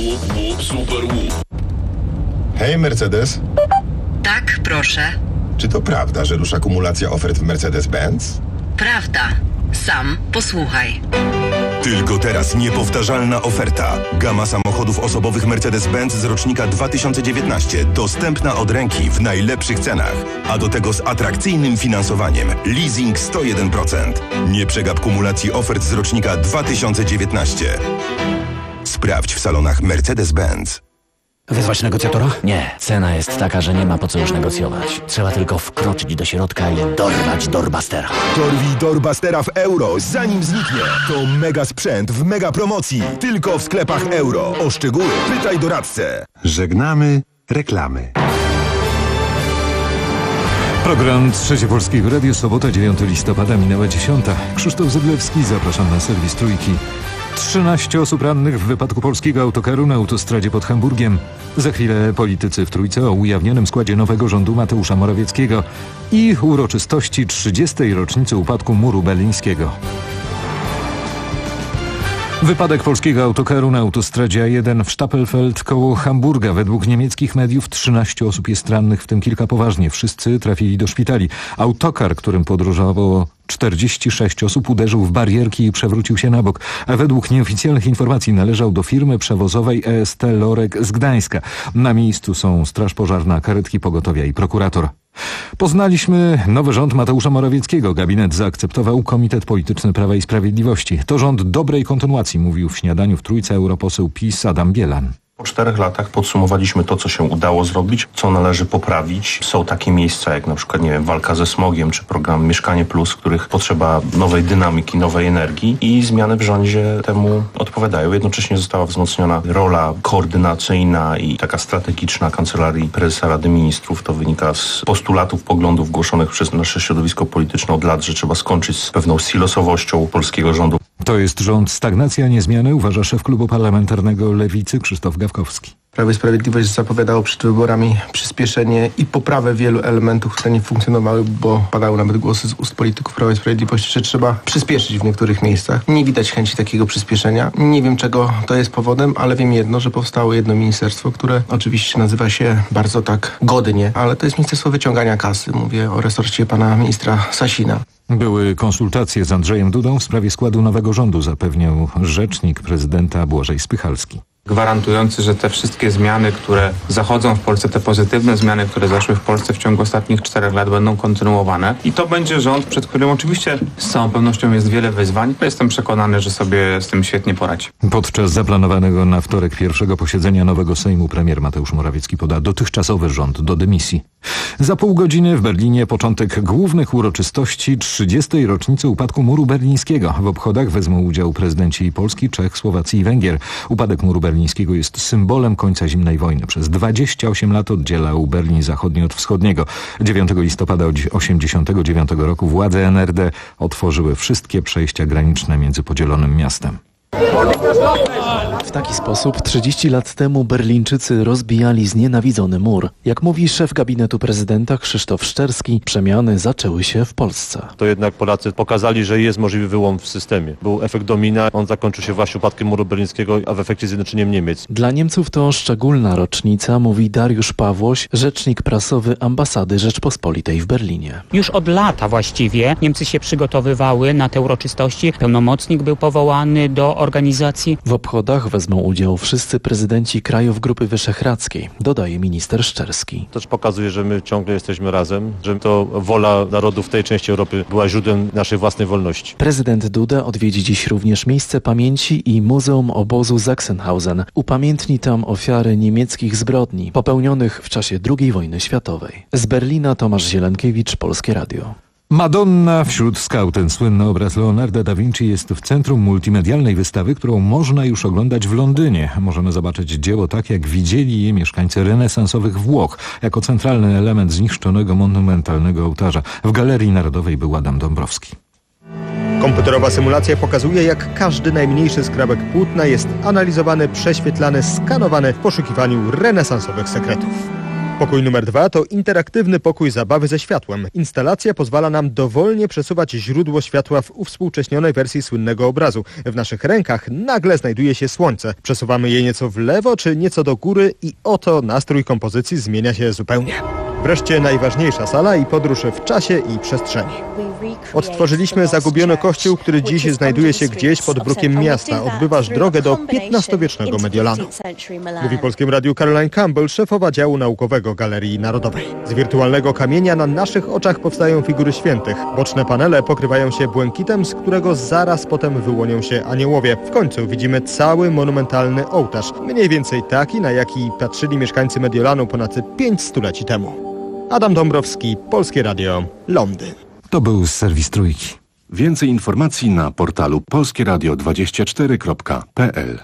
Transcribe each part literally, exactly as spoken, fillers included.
Łup, łup, super łup. Hej, Mercedes. Tak, proszę. Czy to prawda, że rusza kumulacja ofert w Mercedes-Benz? Prawda. Sam posłuchaj. Tylko teraz niepowtarzalna oferta. Gama samochodów osobowych Mercedes-Benz z rocznika dwa tysiące dziewiętnaście. Dostępna od ręki w najlepszych cenach. A do tego z atrakcyjnym finansowaniem. Leasing sto jeden procent. Nie przegap kumulacji ofert z rocznika dwa tysiące dziewiętnaście. Sprawdź w salonach Mercedes-Benz. Wezwać negocjatora? Nie. Cena jest taka, że nie ma po co już negocjować. Trzeba tylko wkroczyć do środka i dorwać Doorbustera. Dorwij Doorbustera w euro, zanim zniknie. To mega sprzęt w mega promocji. Tylko w sklepach euro. O szczegóły pytaj doradcę. Żegnamy reklamy. Program Trzecie Polskiego Radio, sobota dziewiątego listopada, minęła dziesiąta. Krzysztof Zyblewski, zapraszam na serwis Trójki. trzynaście osób rannych w wypadku polskiego autokaru na autostradzie pod Hamburgiem. Za chwilę politycy w Trójce o ujawnionym składzie nowego rządu Mateusza Morawieckiego i uroczystości trzydziestej rocznicy upadku muru berlińskiego. Wypadek polskiego autokaru na autostradzie A jeden w Stapelfeld koło Hamburga. Według niemieckich mediów trzynaście osób jest rannych, w tym kilka poważnie. Wszyscy trafili do szpitali. Autokar, którym podróżowało czterdzieści sześć osób, uderzył w barierki i przewrócił się na bok, a według nieoficjalnych informacji należał do firmy przewozowej E S T Lorek z Gdańska. Na miejscu są straż pożarna, karetki pogotowia i prokurator. Poznaliśmy nowy rząd Mateusza Morawieckiego. Gabinet zaakceptował Komitet Polityczny Prawa i Sprawiedliwości. To rząd dobrej kontynuacji, mówił w śniadaniu w Trójce europoseł PiS Adam Bielan. Po czterech latach podsumowaliśmy to, co się udało zrobić, co należy poprawić. Są takie miejsca jak na przykład, nie wiem, walka ze smogiem, czy program Mieszkanie Plus, w których potrzeba nowej dynamiki, nowej energii i zmiany w rządzie temu odpowiadają. Jednocześnie została wzmocniona rola koordynacyjna i taka strategiczna Kancelarii Prezesa Rady Ministrów. To wynika z postulatów, poglądów głoszonych przez nasze środowisko polityczne od lat, że trzeba skończyć z pewną silosowością polskiego rządu. To jest rząd stagnacji, a nie zmiany, uważa szef klubu parlamentarnego Lewicy Krzysztof Gawkowski. Prawo i Sprawiedliwość zapowiadało przed wyborami przyspieszenie i poprawę wielu elementów, które nie funkcjonowały, bo padały nawet głosy z ust polityków Prawa i Sprawiedliwości, że trzeba przyspieszyć w niektórych miejscach. Nie widać chęci takiego przyspieszenia. Nie wiem, czego to jest powodem, ale wiem jedno, że powstało jedno ministerstwo, które oczywiście nazywa się bardzo tak godnie, ale to jest Ministerstwo Wyciągania Kasy. Mówię o resorcie pana ministra Sasina. Były konsultacje z Andrzejem Dudą w sprawie składu nowego rządu, zapewniał rzecznik prezydenta Błażej Spychalski. Gwarantujący, że te wszystkie zmiany, które zachodzą w Polsce, te pozytywne zmiany, które zaszły w Polsce w ciągu ostatnich czterech lat, będą kontynuowane. I to będzie rząd, przed którym oczywiście z całą pewnością jest wiele wyzwań. Jestem przekonany, że sobie z tym świetnie poradzi. Podczas zaplanowanego na wtorek pierwszego posiedzenia nowego Sejmu premier Mateusz Morawiecki poda dotychczasowy rząd do dymisji. Za pół godziny w Berlinie początek głównych uroczystości trzydziestej rocznicy upadku muru berlińskiego. W obchodach wezmą udział prezydenci Polski, Czech, Słowacji i Węgier. Upadek muru berlińskiego jest symbolem końca zimnej wojny. Przez dwadzieścia osiem lat oddzielał Berlin zachodni od wschodniego. dziewiątego listopada tysiąc dziewięćset osiemdziesiątego dziewiątego roku władze N R D otworzyły wszystkie przejścia graniczne między podzielonym miastem. W taki sposób trzydzieści lat temu Berlińczycy rozbijali znienawidzony mur. Jak mówi szef gabinetu prezydenta Krzysztof Szczerski, przemiany zaczęły się w Polsce. To jednak Polacy pokazali, że jest możliwy wyłom w systemie. Był efekt domina, on zakończył się właśnie upadkiem muru berlińskiego, a w efekcie zjednoczeniem Niemiec. Dla Niemców to szczególna rocznica, mówi Dariusz Pawłoś, rzecznik prasowy ambasady Rzeczpospolitej w Berlinie. Już od lata właściwie Niemcy się przygotowywały na te uroczystości. Pełnomocnik był powołany do organizacji. W obchodach wezmą udział wszyscy prezydenci krajów Grupy Wyszehradzkiej, dodaje minister Szczerski. To też pokazuje, że my ciągle jesteśmy razem, że to wola narodów w tej części Europy była źródłem naszej własnej wolności. Prezydent Duda odwiedzi dziś również miejsce pamięci i Muzeum Obozu Sachsenhausen. Upamiętni tam ofiary niemieckich zbrodni popełnionych w czasie drugiej wojny światowej. Z Berlina Tomasz Zielenkiewicz, Polskie Radio. Madonna wśród skał. Ten słynny obraz Leonarda da Vinci jest w centrum multimedialnej wystawy, którą można już oglądać w Londynie. Możemy zobaczyć dzieło tak, jak widzieli je mieszkańcy renesansowych Włoch, jako centralny element zniszczonego monumentalnego ołtarza. W Galerii Narodowej był Adam Dąbrowski. Komputerowa symulacja pokazuje, jak każdy najmniejszy skrawek płótna jest analizowany, prześwietlany, skanowany w poszukiwaniu renesansowych sekretów. Pokój numer dwa to interaktywny pokój zabawy ze światłem. Instalacja pozwala nam dowolnie przesuwać źródło światła w uwspółcześnionej wersji słynnego obrazu. W naszych rękach nagle znajduje się słońce. Przesuwamy je nieco w lewo czy nieco do góry i oto nastrój kompozycji zmienia się zupełnie. Wreszcie najważniejsza sala i podróż w czasie i przestrzeni. Odtworzyliśmy zagubiony kościół, który dziś znajduje się gdzieś pod brukiem miasta. Odbywasz drogę do piętnastowiecznego Mediolanu. Mówi Polskim Radiu Caroline Campbell, szefowa działu naukowego Galerii Narodowej. Z wirtualnego kamienia na naszych oczach powstają figury świętych. Boczne panele pokrywają się błękitem, z którego zaraz potem wyłonią się aniołowie. W końcu widzimy cały monumentalny ołtarz. Mniej więcej taki, na jaki patrzyli mieszkańcy Mediolanu ponad pięć stuleci temu. Adam Dąbrowski, Polskie Radio, Londyn. To był serwis Trójki. Więcej informacji na portalu polskieradio dwadzieścia cztery kropka p l.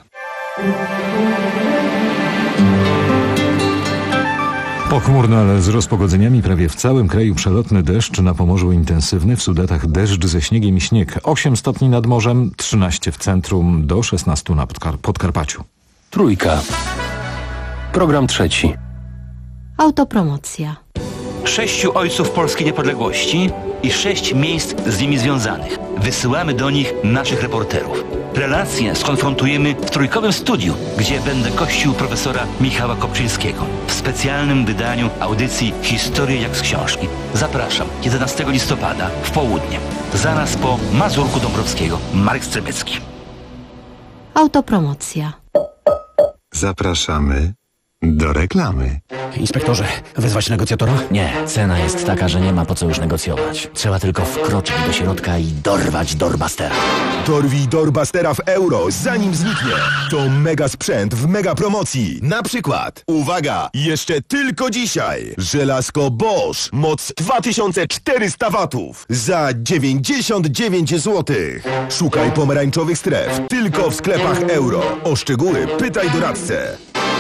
Pochmurno, ale z rozpogodzeniami prawie w całym kraju przelotny deszcz, na Pomorzu intensywny, w Sudetach deszcz ze śniegiem i śnieg. osiem stopni nad morzem, trzynaście w centrum, do szesnastu na Podkar- Podkarpaciu. Trójka. Program trzeci. Autopromocja. Sześciu ojców polskiej niepodległości i sześć miejsc z nimi związanych. Wysyłamy do nich naszych reporterów. Relacje skonfrontujemy w trójkowym studiu, gdzie będę gościł profesora Michała Kopczyńskiego w specjalnym wydaniu audycji Historie jak z książki. Zapraszam jedenastego listopada w południe. Zaraz po Mazurku Dąbrowskiego. Marek Strebecki. Autopromocja. Zapraszamy do reklamy. Inspektorze, wezwać negocjatora? Nie, cena jest taka, że nie ma po co już negocjować. Trzeba tylko wkroczyć do środka i dorwać Doorbustera. Dorwij Doorbustera w euro, zanim zniknie. To mega sprzęt w mega promocji. Na przykład, uwaga, jeszcze tylko dzisiaj. Żelazko Bosch, moc dwa tysiące czterysta watów za dziewięćdziesiąt dziewięć złotych. Szukaj pomarańczowych stref tylko w sklepach euro. O szczegóły pytaj doradcę.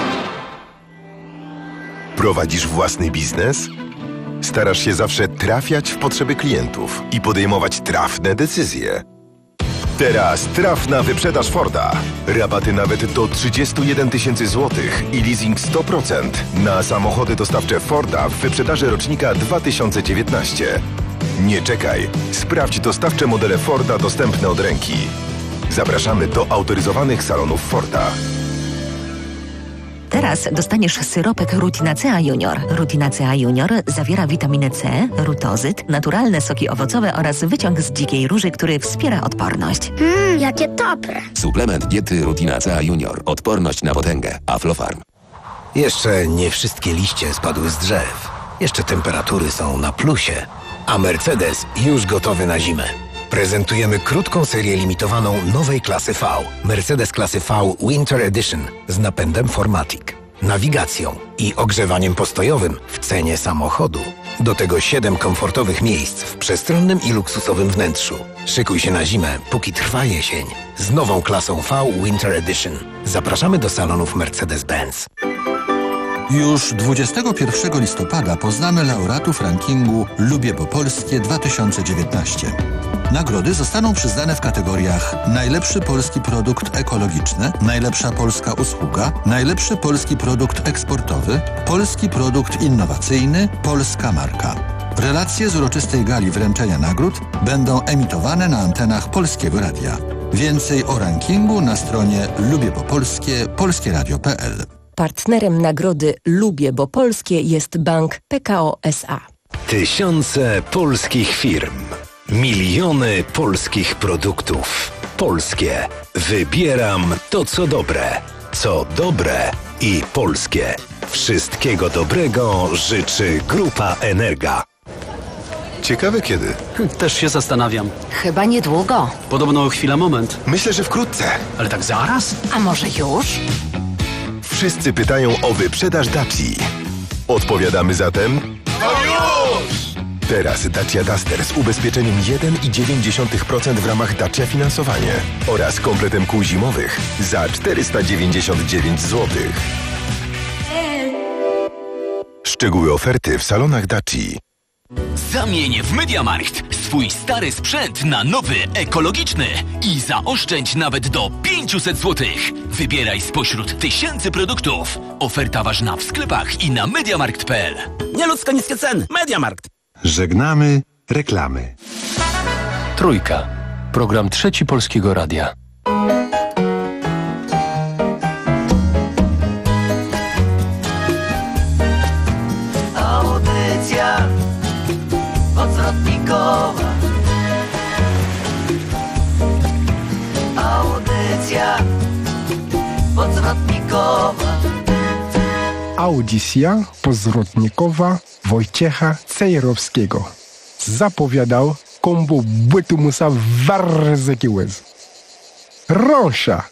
Prowadzisz własny biznes? Starasz się zawsze trafiać w potrzeby klientów i podejmować trafne decyzje. Teraz trafna wyprzedaż Forda. Rabaty nawet do trzydzieści jeden tysięcy złotych i leasing sto procent na samochody dostawcze Forda w wyprzedaży rocznika dwa tysiące dziewiętnaście. Nie czekaj. Sprawdź dostawcze modele Forda dostępne od ręki. Zapraszamy do autoryzowanych salonów Forda. Teraz dostaniesz syropek Rutinacea Junior. Rutinacea Junior zawiera witaminę C, rutozyt, naturalne soki owocowe oraz wyciąg z dzikiej róży, który wspiera odporność. Mmm, jakie dobre. Suplement diety Rutinacea Junior. Odporność na potęgę. Aflofarm. Jeszcze nie wszystkie liście spadły z drzew. Jeszcze temperatury są na plusie. A Mercedes już gotowy na zimę. Prezentujemy krótką serię limitowaną nowej klasy V. Mercedes klasy V Winter Edition z napędem cztery matic, nawigacją i ogrzewaniem postojowym w cenie samochodu. Do tego siedem komfortowych miejsc w przestronnym i luksusowym wnętrzu. Szykuj się na zimę, póki trwa jesień. Z nową klasą V Winter Edition. Zapraszamy do salonów Mercedes-Benz. Już dwudziestego pierwszego listopada poznamy laureatów rankingu Lubię Bo Polskie dwa tysiące dziewiętnaście. Nagrody zostaną przyznane w kategoriach najlepszy polski produkt ekologiczny, najlepsza polska usługa, najlepszy polski produkt eksportowy, polski produkt innowacyjny, polska marka. Relacje z uroczystej gali wręczenia nagród będą emitowane na antenach Polskiego Radia. Więcej o rankingu na stronie lubię bo polskie polskie radio kropka p l. Partnerem nagrody Lubię Bo Polskie jest Bank P K O S A. Tysiące polskich firm. Miliony polskich produktów. Polskie. Wybieram to, co dobre. Co dobre i polskie. Wszystkiego dobrego życzy Grupa Energa. Ciekawe kiedy. Też się zastanawiam. Chyba niedługo. Podobno chwila, moment. Myślę, że wkrótce. Ale tak zaraz? A może już? Wszyscy pytają o wyprzedaż Daci. Odpowiadamy zatem... No już! Teraz Dacia Duster z ubezpieczeniem jeden i dziewięć procent w ramach Dacia Finansowanie oraz kompletem kół zimowych za czterysta dziewięćdziesiąt dziewięć złotych. Szczegóły oferty w salonach Daci. Zamień w MediaMarkt swój stary sprzęt na nowy, ekologiczny i zaoszczędź nawet do pięćset złotych. Wybieraj spośród tysięcy produktów. Oferta ważna w sklepach i na mediamarkt kropka p l. Nieludzko niskie ceny. MediaMarkt. Żegnamy reklamy. Trójka. Program Trzeci Polskiego Radia. Audycja odwrotnikowa. Audycja odwrotnikowa. Audycja pozwrotnikowa Wojciecha Cejrowskiego. Zapowiadał kombo bytu musa warzyki łez. Rąsza!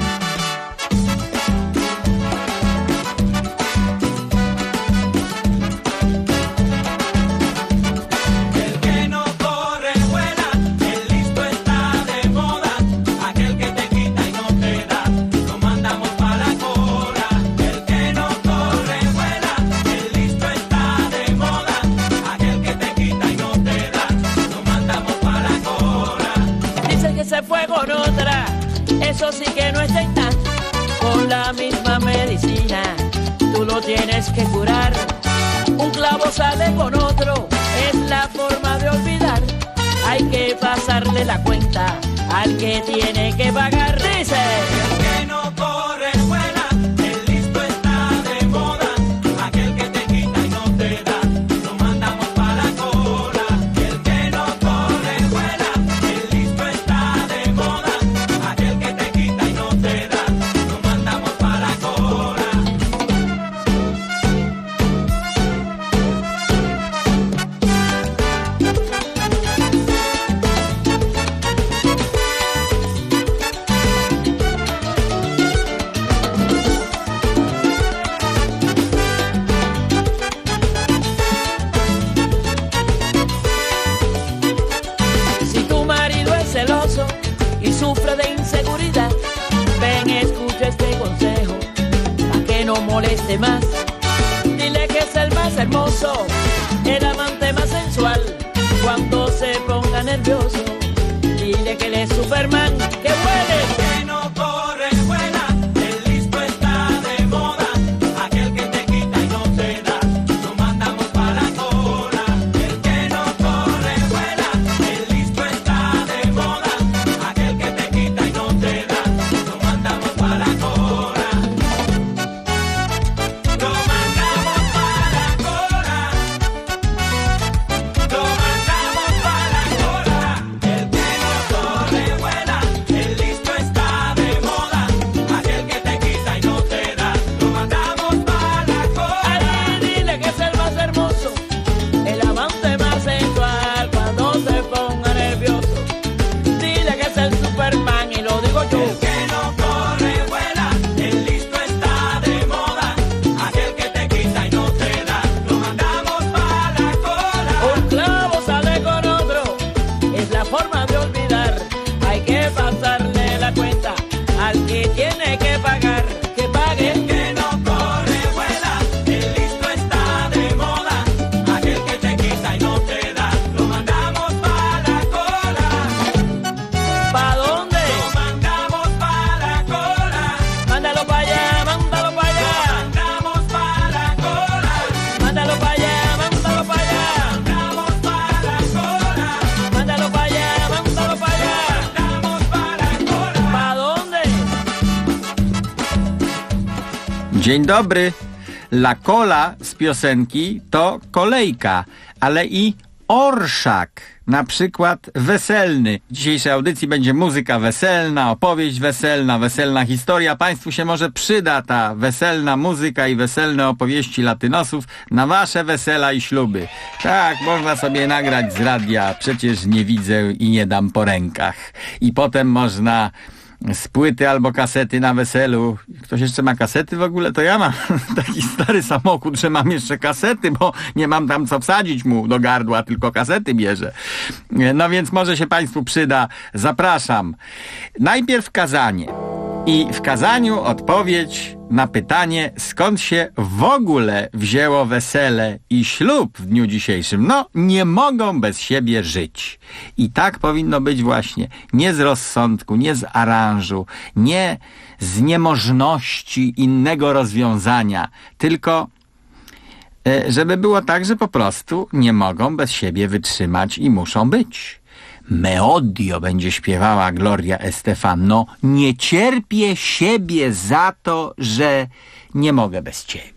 Eso sí que no está intacto, con la misma medicina, tú lo tienes que curar. Un clavo sale con otro, es la forma de olvidar. Hay que pasarle la cuenta al que tiene que pagar. Dice, el que no corre vuela, el listo está de moda, aquel que te quita y no te da, lo mandamos para la cola. El que no corre vuela, el listo está de moda, aquel que te quita y no te da, lo mandamos para la cola. Y sufre de inseguridad, ven, escucha este consejo, pa' que no moleste más. Dile que es el más hermoso, el amante más sensual. Cuando se ponga nervioso, dile que él es Superman, que huele, que no corre, vuela, el listo está de moda, aquel que te quita y no te da, lo mandamos para la cola. El que no corre, vuela, el listo está de moda, aquel que te quita y no te da, lo mandamos para la cola. Lo mandamos para la cola. Lo mandamos para la cola. El que no corre, vuela, el listo está de moda, aquel que te quita y no te da, lo mandamos para la cola. Ay, dile que es el más hermoso, el amante más sensual. Cuando se ponga nervioso, dile que es el Superman, y lo digo yo. El que no corre, vuela, el listo está de moda, aquel que te quita y no te da, lo mandamos para la cola. Un clavo sale con otro, es la forma de olvidar. Hay que pasarle la cuenta al que tiene que pagar, que pague. El que no corre, vuela, el listo está de moda, aquel que te quita y no te da, lo mandamos para la cola. ¿Pa' dónde? Lo mandamos para la cola. Mándalo para allá, mándalo para allá. Lo mandamos para la cola. Mándalo para allá, mándalo para allá. Mandamos para la cola. Mándalo para allá, mándalo para allá. Mandamos para la cola. ¿Pa' dónde? Dzień dobry. La cola z piosenki to kolejka, ale i orszak, na przykład weselny. W dzisiejszej audycji będzie muzyka weselna, opowieść weselna, weselna historia. Państwu się może przyda ta weselna muzyka i weselne opowieści latynosów na wasze wesela i śluby. Tak, można sobie nagrać z radia, przecież nie widzę i nie dam po rękach. I potem można z płyty albo kasety na weselu. Ktoś jeszcze ma kasety w ogóle? To ja mam taki stary samochód, że mam jeszcze kasety, bo nie mam tam co wsadzić mu do gardła, tylko kasety bierze. No więc może się Państwu przyda. Zapraszam. Najpierw kazanie. I w kazaniu odpowiedź na pytanie, skąd się w ogóle wzięło wesele i ślub w dniu dzisiejszym, no nie mogą bez siebie żyć. I tak powinno być właśnie. Nie z rozsądku, nie z aranżu, nie z niemożności innego rozwiązania, tylko żeby było tak, że po prostu nie mogą bez siebie wytrzymać i muszą być. Me odio będzie śpiewała Gloria Estefan. No, nie cierpię siebie za to, że nie mogę bez ciebie.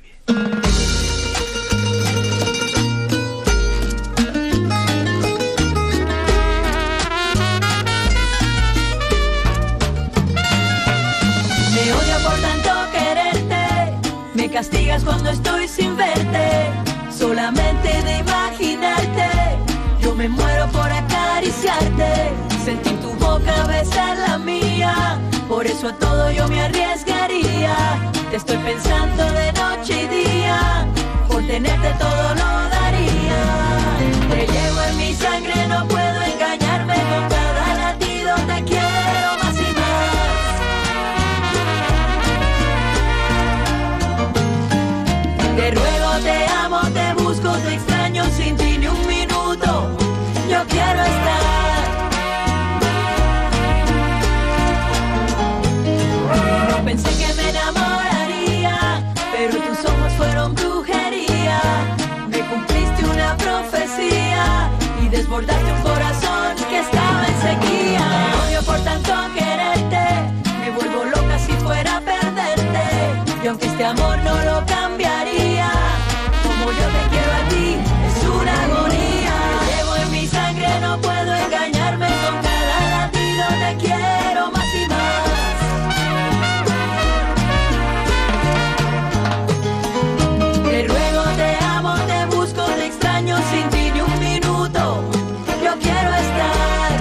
Me odio por tanto quererte, me castigas cuando estoy sin verte, solamente de imaginarte, yo me muero por acariciarte, sentir tu boca besar la mía, por eso a todo yo me arriesgaría, te estoy pensando de noche y día, por tenerte todo lo daría, te llevo en mi sangre, no puedo engañarme, con cada latido te quiero más y más. Te ruego, te amo, te busco, te extraño, sin ti ni un minuto yo quiero estar. No pensé que me enamoraría, pero tus ojos fueron brujería. Me cumpliste una profecía y desbordaste un corazón que estaba en sequía. Me odio por tanto quererte, me vuelvo loca si fuera a perderte. Y aunque este amor no lo cambiaría, como yo te quiero a ti, es una agonía. Te llevo en mi sangre, no puedo engañarme, con cada latido te quiero más y más. Te ruego, te amo, te busco, te extraño, sin ti ni un minuto yo quiero estar.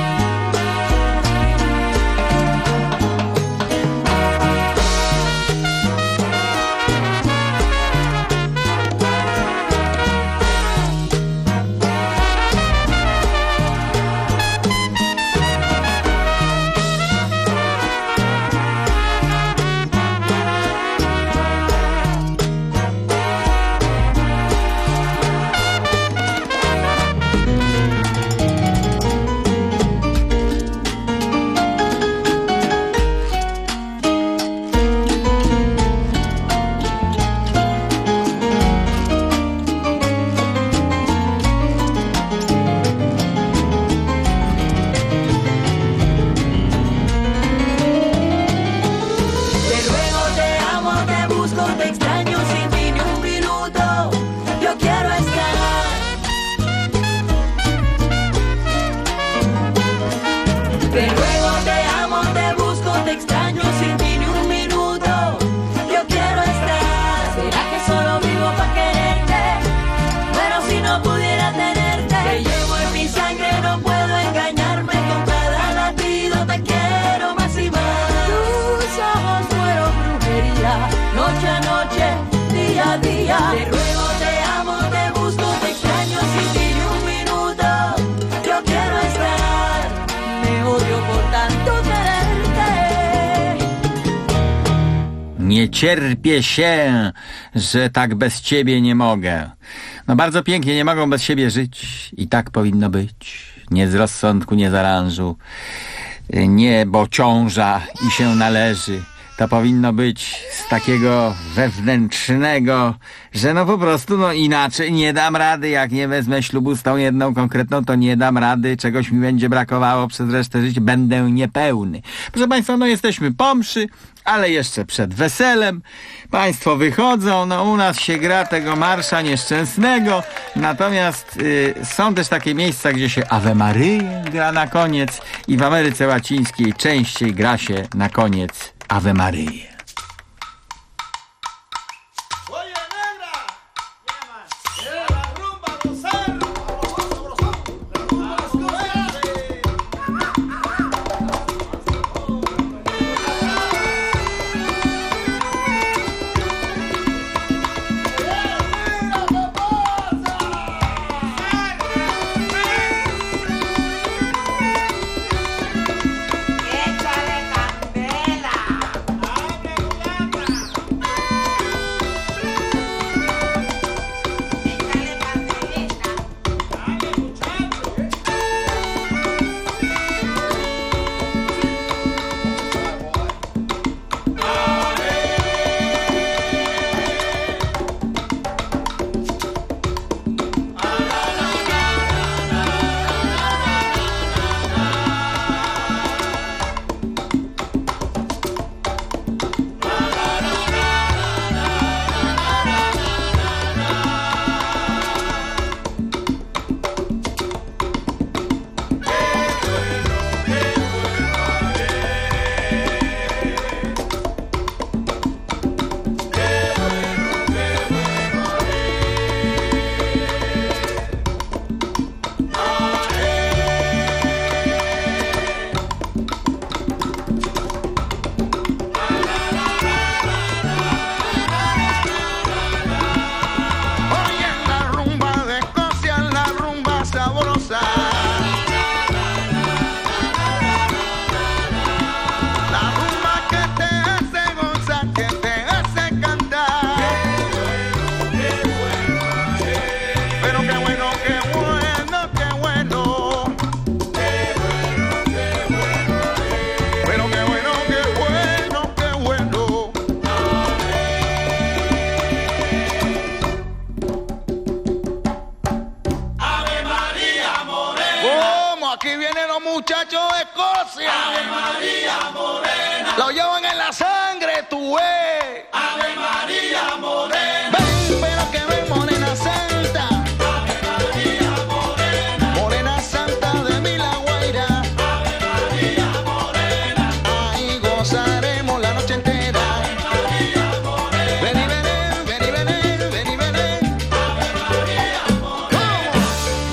Noche a noche, día a día. Te ruego, te amo, te busco, te extraño, sin ti ni un minuto yo quiero estar. Me odio por tanto quererte. Nie cierpię się, że tak bez ciebie nie mogę. No bardzo pięknie, nie mogą bez siebie żyć. I tak powinno być. Nie z rozsądku, nie z aranżu. Nie, bo ciąża i się należy. To powinno być z takiego wewnętrznego, że no po prostu no inaczej nie dam rady, jak nie wezmę ślubu z tą jedną konkretną, to nie dam rady, czegoś mi będzie brakowało przez resztę życia, będę niepełny. Proszę Państwa, no jesteśmy po mszy, ale jeszcze przed weselem. Państwo wychodzą, no u nas się gra tego marsza nieszczęsnego, natomiast y, są też takie miejsca, gdzie się Ave Maryję gra na koniec i w Ameryce Łacińskiej częściej gra się na koniec Ave Maryję. muchachos de Escocia. Ave María Morena. Lo llevan en la sangre, tú ves. Ave María Morena. Ven, pero que ven, morena santa. Ave María Morena. Morena santa de mi La Guaira. Ave María Morena. Ahí gozaremos la noche entera. Ave María Morena. Ven y ven, ven y ven, ven y ven. Ave María Morena.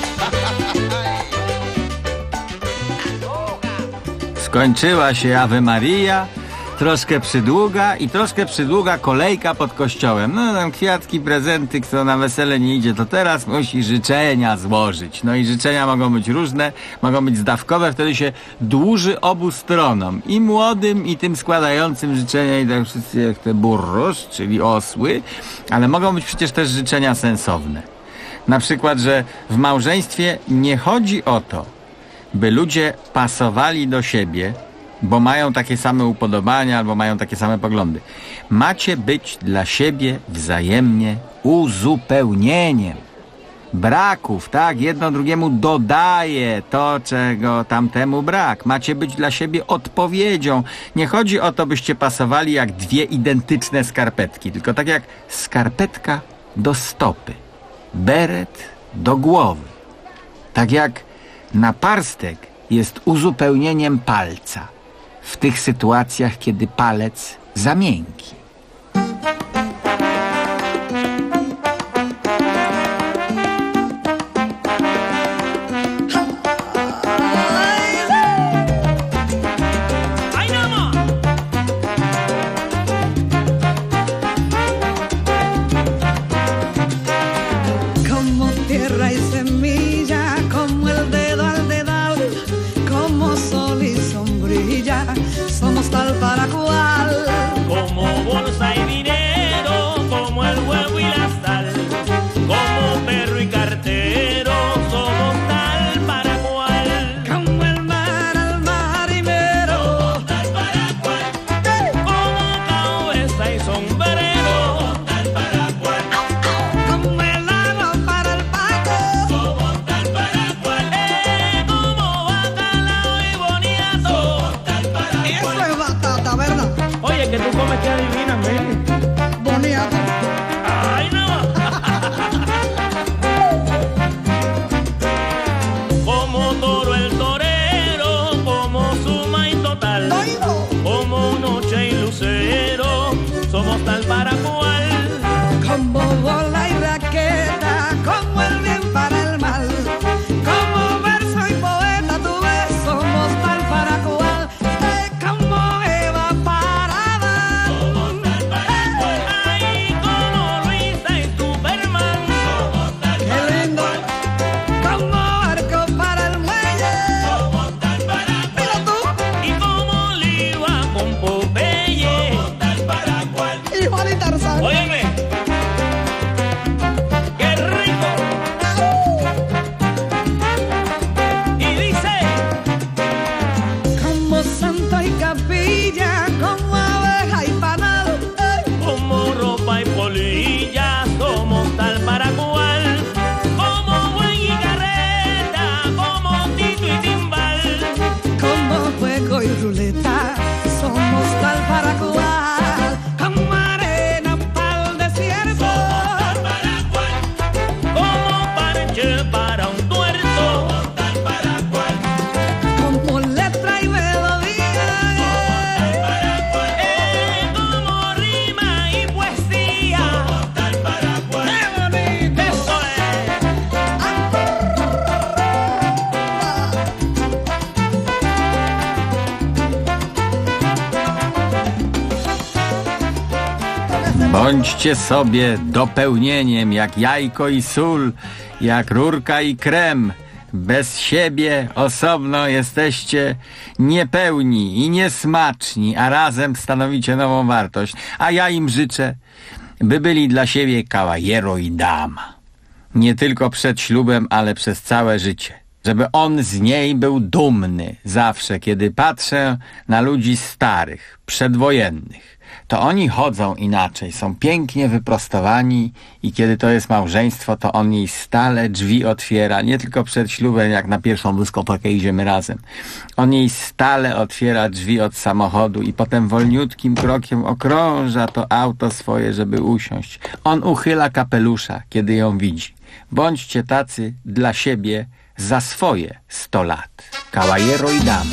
Skończyła się Ave Maria, troszkę przydługa i troszkę przydługa kolejka pod kościołem. No tam kwiatki, prezenty, kto na wesele nie idzie, to teraz musi życzenia złożyć. No i życzenia mogą być różne, mogą być zdawkowe, wtedy się dłuży obu stronom. I młodym, i tym składającym życzenia, i tak wszyscy jak te burros, czyli osły, ale mogą być przecież też życzenia sensowne. Na przykład, że w małżeństwie nie chodzi o to, by ludzie pasowali do siebie, bo mają takie same upodobania albo mają takie same poglądy. Macie być dla siebie wzajemnie uzupełnieniem braków, tak? Jedno drugiemu dodaje to, czego tamtemu brak. Macie być dla siebie odpowiedzią. Nie chodzi o to, byście pasowali jak dwie identyczne skarpetki, tylko tak jak skarpetka do stopy, beret do głowy. Tak jak naparstek jest uzupełnieniem palca w tych sytuacjach, kiedy palec za miękki. Como tierra y semilla, como el dedo al dedal, como sol y sombrilla, somos tal para cual. Como bolsa y dinero, como el huevo y la sal, como perro y cartero, somos tal para cual. Como el mar al marinero, somos tal para cual. Como cabeza y sombrero, somos tal para cual. como el agua para el pato, Somos tal para cual. Eh, como bacalao y boniato, somos tal para eso cual. es batata, ¿verdad? Oye, que tú comes que adivinas, men. Boniato. Ay, no. Como toro el torero, como suma y total, como noche y lucero, somos tal para cual. Como bola y raqueta, como el bien para el mal, como verso y poeta, tú ves, somos tal para cual. Eh, como Eva para Adán, Somos tal para cual. Ay, como Luisa y Superman, somos tal qué para lindo. cual. Como barco para el muelle, Somos tal para mira cual. tú, Y como oliva con Popeye, somos tal para cual. y Juan y Tarzán. Óyeme, qué rico. Y dice, Como santo y capilla, como abeja y panal, eh, como ropa y polilla, somos tal para cual. Como buey y carreta, como tito y timbal. como juego y ruleta, somos tal para cual. Como arena para el desierto, Somos tal para cual. Como parche para un tuerto, somos tal para cual. como letra y melodía, Tal para cual. Eh, como rima y poesía, somos tal para cual. ¡qué bonito! Eso es. Bądźcie sobie dopełnieniem, jak jajko i sól, jak rurka i krem. Bez siebie osobno jesteście niepełni i niesmaczni, a razem stanowicie nową wartość. A ja im życzę, by byli dla siebie kawajero i dama. Nie tylko przed ślubem, ale przez całe życie. Żeby on z niej był dumny zawsze, kiedy patrzę na ludzi starych, przedwojennych, to oni chodzą inaczej, są pięknie wyprostowani i kiedy to jest małżeństwo, to on jej stale drzwi otwiera, nie tylko przed ślubem, jak na pierwszą dyskotekę idziemy razem. On jej stale otwiera drzwi od samochodu i potem wolniutkim krokiem okrąża to auto swoje, żeby usiąść. On uchyla kapelusza, kiedy ją widzi. Bądźcie tacy dla siebie za swoje sto lat. Caballero i dama.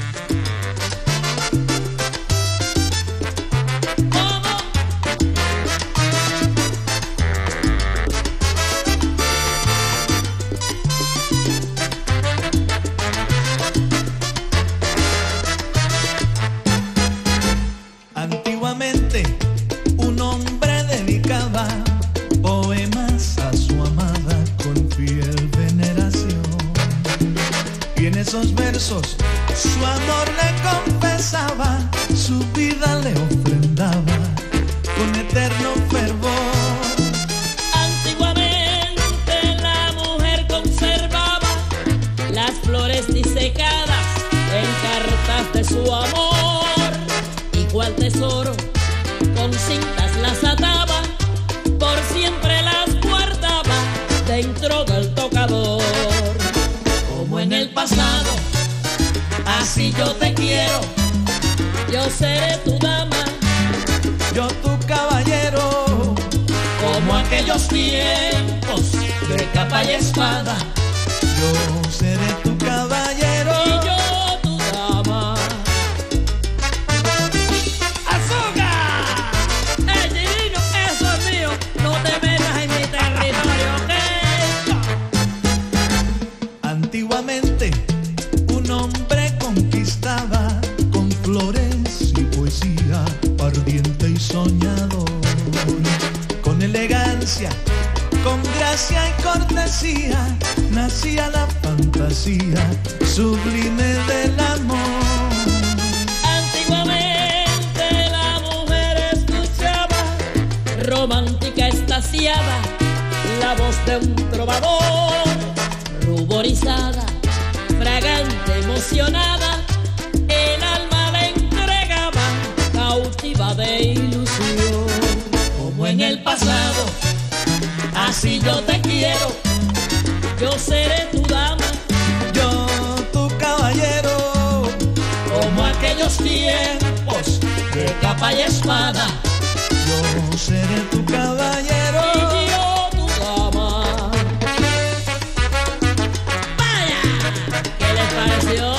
Antiguamente un hombre dedicaba poemas a su amada con fiel veneración, y en esos versos su amor le confesaba, su vida le ofrendaba con eterno fervor. Antiguamente la mujer conservaba las flores disecadas en cartas de su amor, y cual tesoro con cintas las ataba, por siempre las guardaba dentro del tocador. Como en el pasado, así yo te quiero, yo seré tu dama, yo tu caballero, como aquellos tiempos de capa y espada, yo seré tu caballero y yo tu dama. ¡Azúcar! ¡El divino, eso es mío! No te metas en mi territorio, ¿ok? Antiguamente un hombre conquistaba con flores y poesía, ardiente y soñador, con elegancia, con gracia y cortesía, nacía la fantasía sublime del amor. Antiguamente la mujer escuchaba, romántica, extasiada, la voz de un trovador, ruborizada, fragante, emocionada, el alma le entregaba, cautiva de ilusión. Como en el pasado, así yo te quiero, yo seré tu dama, yo tu caballero, como aquellos tiempos de capa y espada, yo seré tu caballero y yo tu dama. Vaya, ¿qué les pareció?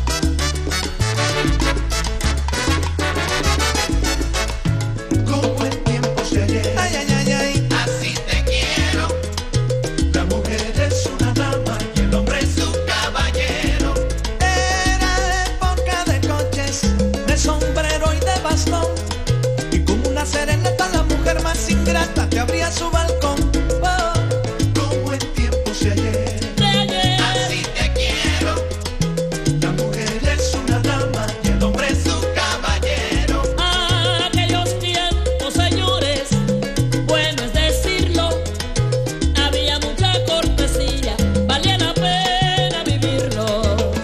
Como el tiempo se ayer, ay, ay, ay, ay, así te quiero. la mujer es una dama y el hombre es su caballero. Era época de coches, de sombrero y de bastón, y como una serenata la mujer más ingrata te abría su balcón. Oh, como el tiempo se ayer, así te quiero. La mujer es una dama y el hombre es su caballero. Aquellos tiempos, señores, bueno es decirlo, había mucha cortesía, valía la pena vivirlo.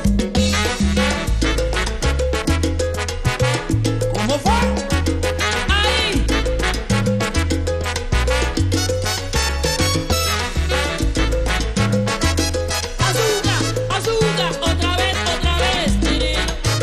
¿Cómo fue? ¡Ahí! ¡Azúcar! ¡Azúcar! ¡Otra vez, otra vez! ¡Tiri!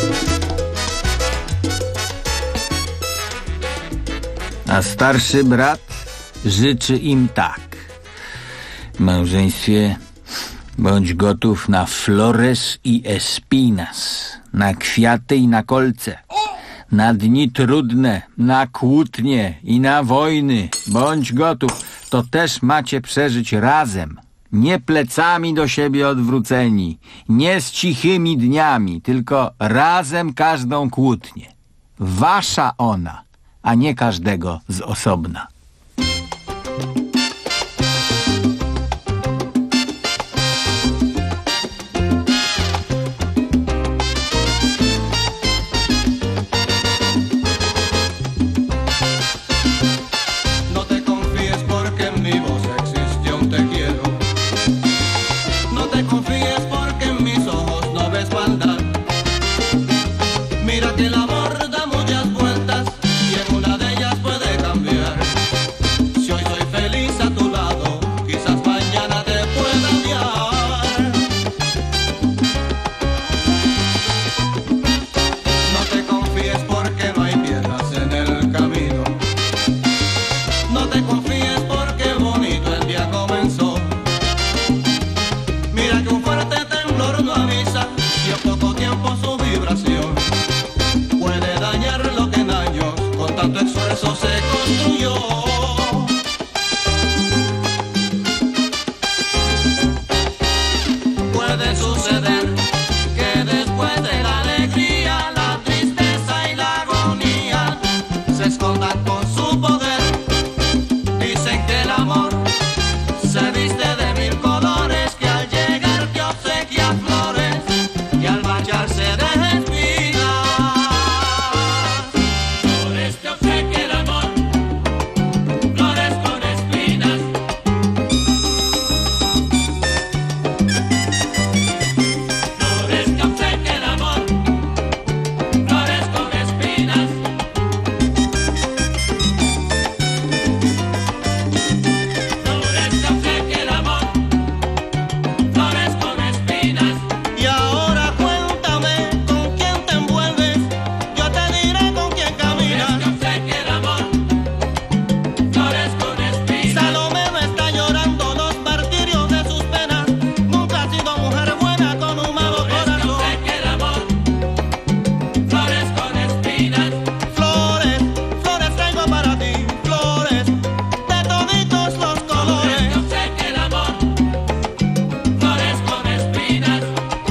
A starszy brat życzy im tak. W małżeństwie bądź gotów na flores i espinas, na kwiaty i na kolce, na dni trudne, na kłótnie i na wojny. Bądź gotów, to też macie przeżyć razem. Nie plecami do siebie odwróceni, nie z cichymi dniami, tylko razem każdą kłótnię. Wasza ona, a nie każdego z osobna. No te confíes porque en mi voz existe un te quiero. No te confíes porque en mis ojos no ves maldad. Mira que el amor da muchas vueltas y en un te confíes porque bonito el día comenzó. Mira que un fuerte temblor no avisa y en poco tiempo su vibración puede dañar lo que en años con tanto esfuerzo se construyó. Puede suceder que después de la alegría, la tristeza y la agonía se escondan con su poder. Dicen que el amor se viste de mil colores, que al llegar te obsequia flores y al marcharse deja espinas. Flores te obsequia el amor, flores con espinas. Flores que obsequia el amor, flores con espinas. Flores que obsequia el amor, flores con espinas. Y ahora cuéntame con quién te envuelves, yo te diré con quién caminas. Flores que obsequia el amor, flores con espinas. Salomé no está llorando los martirios de sus penas, nunca ha sido mujer buena con un malo corazón. Flores que obsequia el amor, flores con espinas. Flores, flores traigo para ti, flores de toditos los colores. Flores que obsequia el amor, flores con espinas.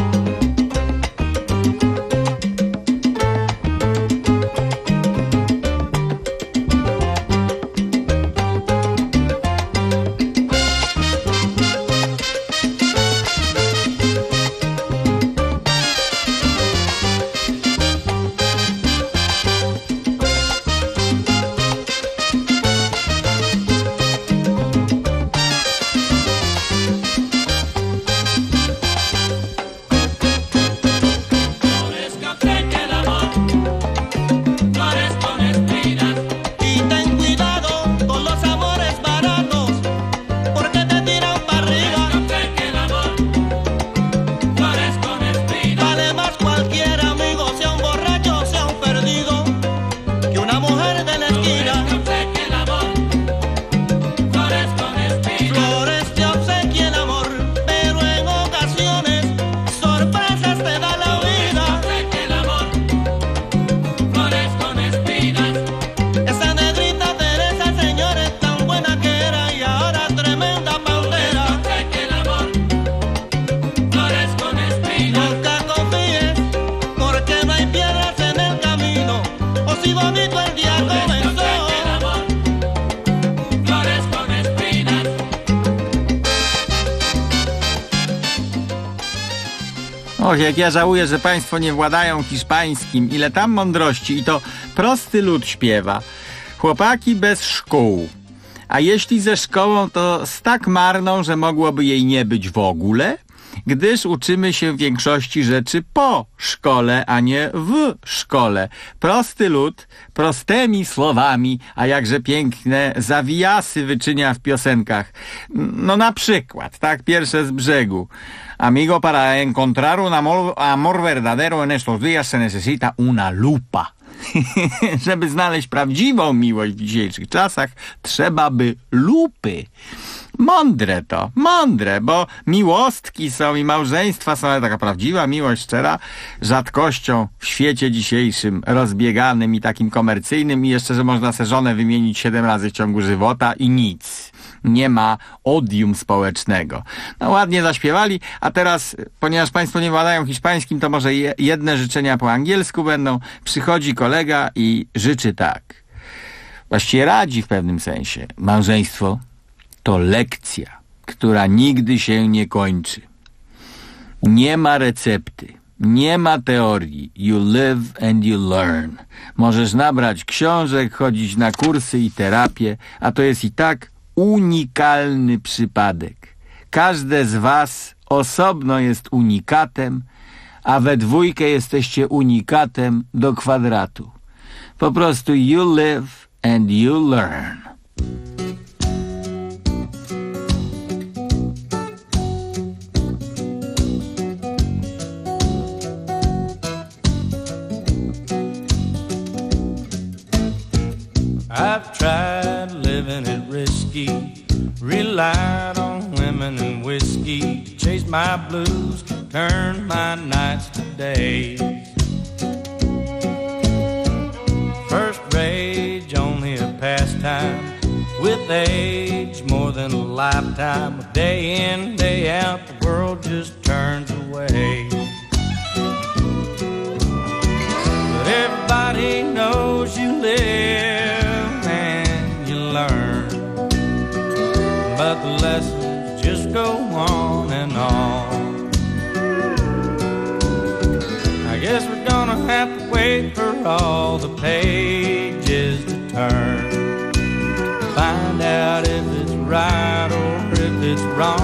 Flores que obsequia el amor, flores con espinas. Y ten cuidado con los amores baratos, porque te tiran para arriba. Flores que obsequia el amor, flores con espinas. Vale más cualquier amigo, sea un borracho, sea un perdido, que una mujer de la esquina. Flores que obsequia el amor, flores con espinas. Flores te obsequia el amor, pero en ocasiones sorpresas te da la vida. Flores que obsequia el amor, flores con espinas. Esa negrita Teresa, señores, tan buena que era y ahora tremenda pandera. Flores que obsequia el amor, flores con espinas. Nunca confíes porque no hay piedras en el camino, o si bonito el día comenzó. Flores con espinas. Och, jak ja żałuję, że państwo nie władają hiszpańskim. Ile tam mądrości. I to prosty lud śpiewa. Chłopaki bez szkół. A jeśli ze szkołą, to z tak marną, że mogłoby jej nie być w ogóle, gdyż uczymy się większości rzeczy po szkole, a nie w szkole. Prosty lud, prostymi słowami, a jakże piękne zawijasy wyczynia w piosenkach. No na przykład, tak, pierwsze z brzegu. Amigo, para encontrar un amor, amor verdadero en estos días se necesita una lupa. Żeby znaleźć prawdziwą miłość w dzisiejszych czasach, trzeba by lupy. Mądre to, mądre, bo miłostki są i małżeństwa są, ale taka prawdziwa miłość szczera rzadkością w świecie dzisiejszym, rozbieganym i takim komercyjnym, i jeszcze, że można se żonę wymienić siedem razy w ciągu żywota i nic. Nie ma odium społecznego. No ładnie zaśpiewali, a teraz, ponieważ państwo nie władają hiszpańskim, to może je, jedne życzenia po angielsku będą. Przychodzi kolega i życzy tak. Właściwie radzi w pewnym sensie. Małżeństwo to lekcja, która nigdy się nie kończy. Nie ma recepty, nie ma teorii. You live and you learn. Możesz nabrać książek, chodzić na kursy i terapię, a to jest i tak unikalny przypadek. Każde z was osobno jest unikatem, a we dwójkę jesteście unikatem do kwadratu. Po prostu you live and you learn. I've tried living it real whiskey, relied on women and whiskey to chase my blues, turn my nights to days. First rage, only a pastime. With age, more than a lifetime. Day in, day out, the world just turns away. But everybody knows you live and you learn. But the lessons just go on and on. I guess we're gonna have to wait for all the pages to turn. Find out if it's right or if it's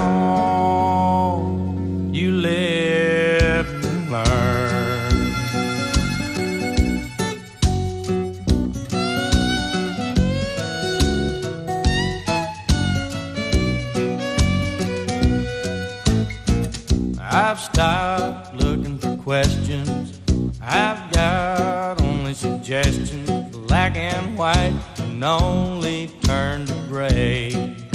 wrong. You live and learn. I've stopped looking for questions. I've got only suggestions, black and white, and only turn to gray.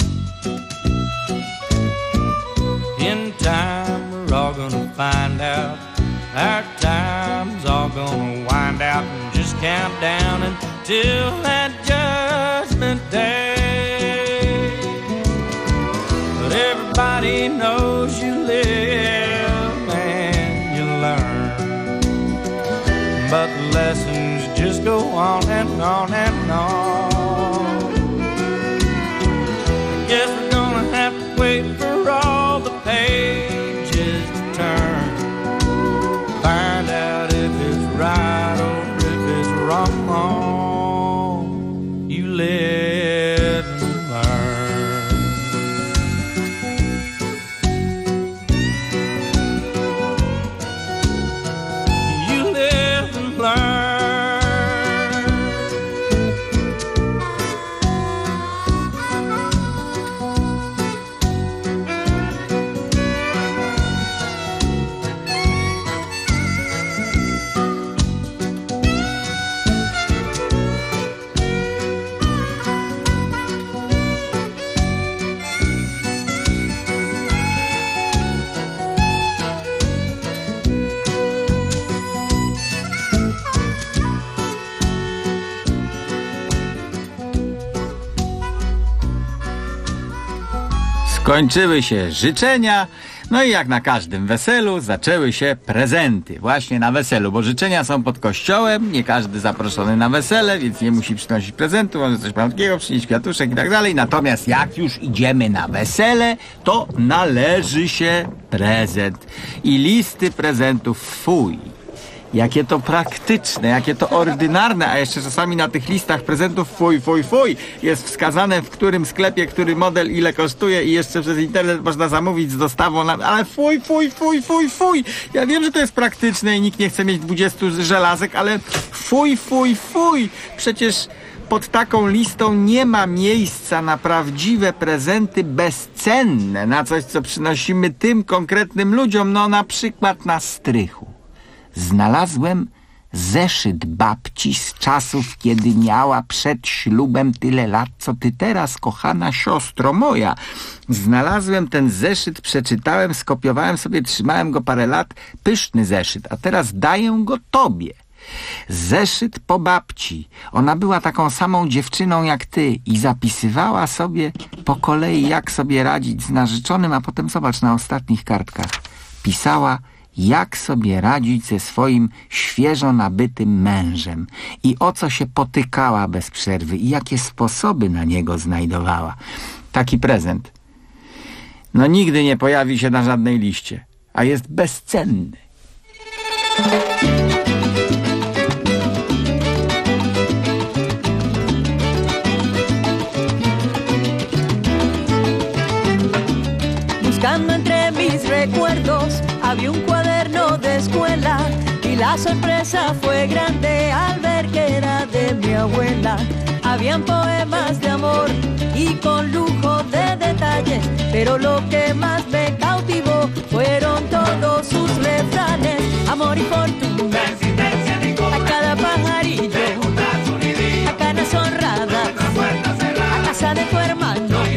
In time, we're all gonna find out. Our time's all gonna wind out, and just count down until that judgment day. But everybody knows you live and you learn. But the lessons just go on and on and on. I guess we're gonna have to wait for all the pages to turn. Find out if it's right or if it's wrong. You live and learn. You live and learn. Skończyły się życzenia, no i jak na każdym weselu zaczęły się prezenty. Właśnie na weselu, bo życzenia są pod kościołem, nie każdy zaproszony na wesele, więc nie musi przynosić prezentu, może coś malutkiego przynieść, kwiatuszek i tak dalej. Natomiast jak już idziemy na wesele, to należy się prezent. I listy prezentów, fuj. Jakie to praktyczne, jakie to ordynarne, a jeszcze czasami na tych listach prezentów fuj, fuj, fuj jest wskazane, w którym sklepie, który model, ile kosztuje i jeszcze przez internet można zamówić z dostawą, na... ale fuj, fuj, fuj, fuj, fuj. Ja wiem, że to jest praktyczne i nikt nie chce mieć dwudziestu żelazek, ale fuj, fuj, fuj. Przecież pod taką listą nie ma miejsca na prawdziwe prezenty bezcenne, na coś, co przynosimy tym konkretnym ludziom, no na przykład na strychu. Znalazłem zeszyt babci z czasów, kiedy miała przed ślubem tyle lat, co ty teraz, kochana siostro moja. Znalazłem ten zeszyt, przeczytałem, skopiowałem sobie, trzymałem go parę lat. Pyszny zeszyt, a teraz daję go tobie. Zeszyt po babci. Ona była taką samą dziewczyną jak ty i zapisywała sobie po kolei, jak sobie radzić z narzeczonym, a potem zobacz na ostatnich kartkach. Pisała, jak sobie radzić ze swoim świeżo nabytym mężem i o co się potykała bez przerwy i jakie sposoby na niego znajdowała. Taki prezent no nigdy nie pojawi się na żadnej liście, a jest bezcenny. Buscando entre mis recuerdos había un cuaderno de escuela y la sorpresa fue grande al ver que era de mi abuela. Habían poemas de amor y con lujo de detalles, pero lo que más me cautivó fueron todos sus refranes. Amor y fortuna, a cada pajarillo, a canas honradas, a casa de tu hermano,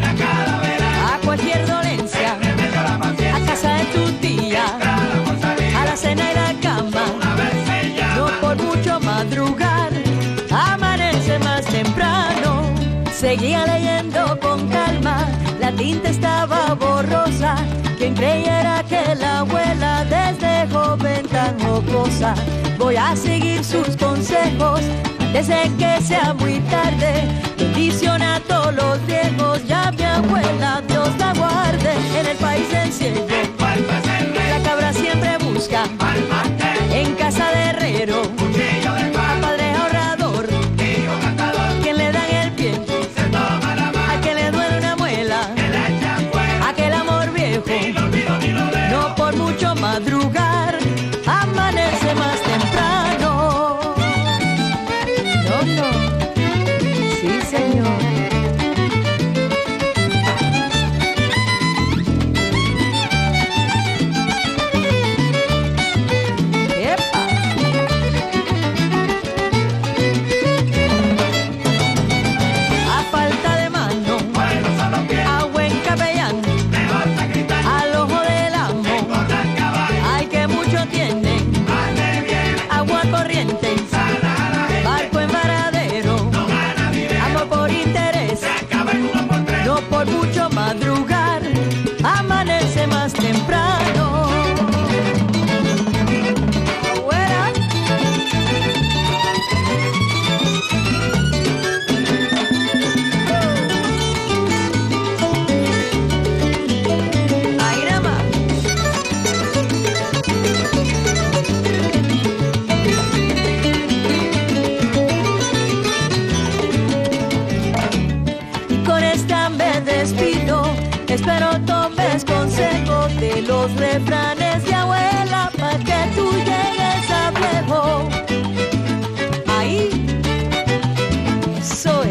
Seguía leyendo con calma, la tinta estaba borrosa. Quien creyera que la abuela desde joven tan jocosa. Voy a seguir sus consejos antes de que sea muy tarde. Bendición a todos los viejos, ya mi abuela, Dios la guarde. En el país del cielo, la cabra siempre busca en casa de herrero a padre ahorrador, quien le dan el pie, a que le duele una muela, aquel amor viejo, no por mucho madrugar, amanece más temprano. No, no, sí señor. Madrugar, amanece más temprano. Abuela. Ahí nada más. Y con esta me despido. Espero tomes consejo de los refranes de abuela para que tú llegues a viejo. Ahí soy.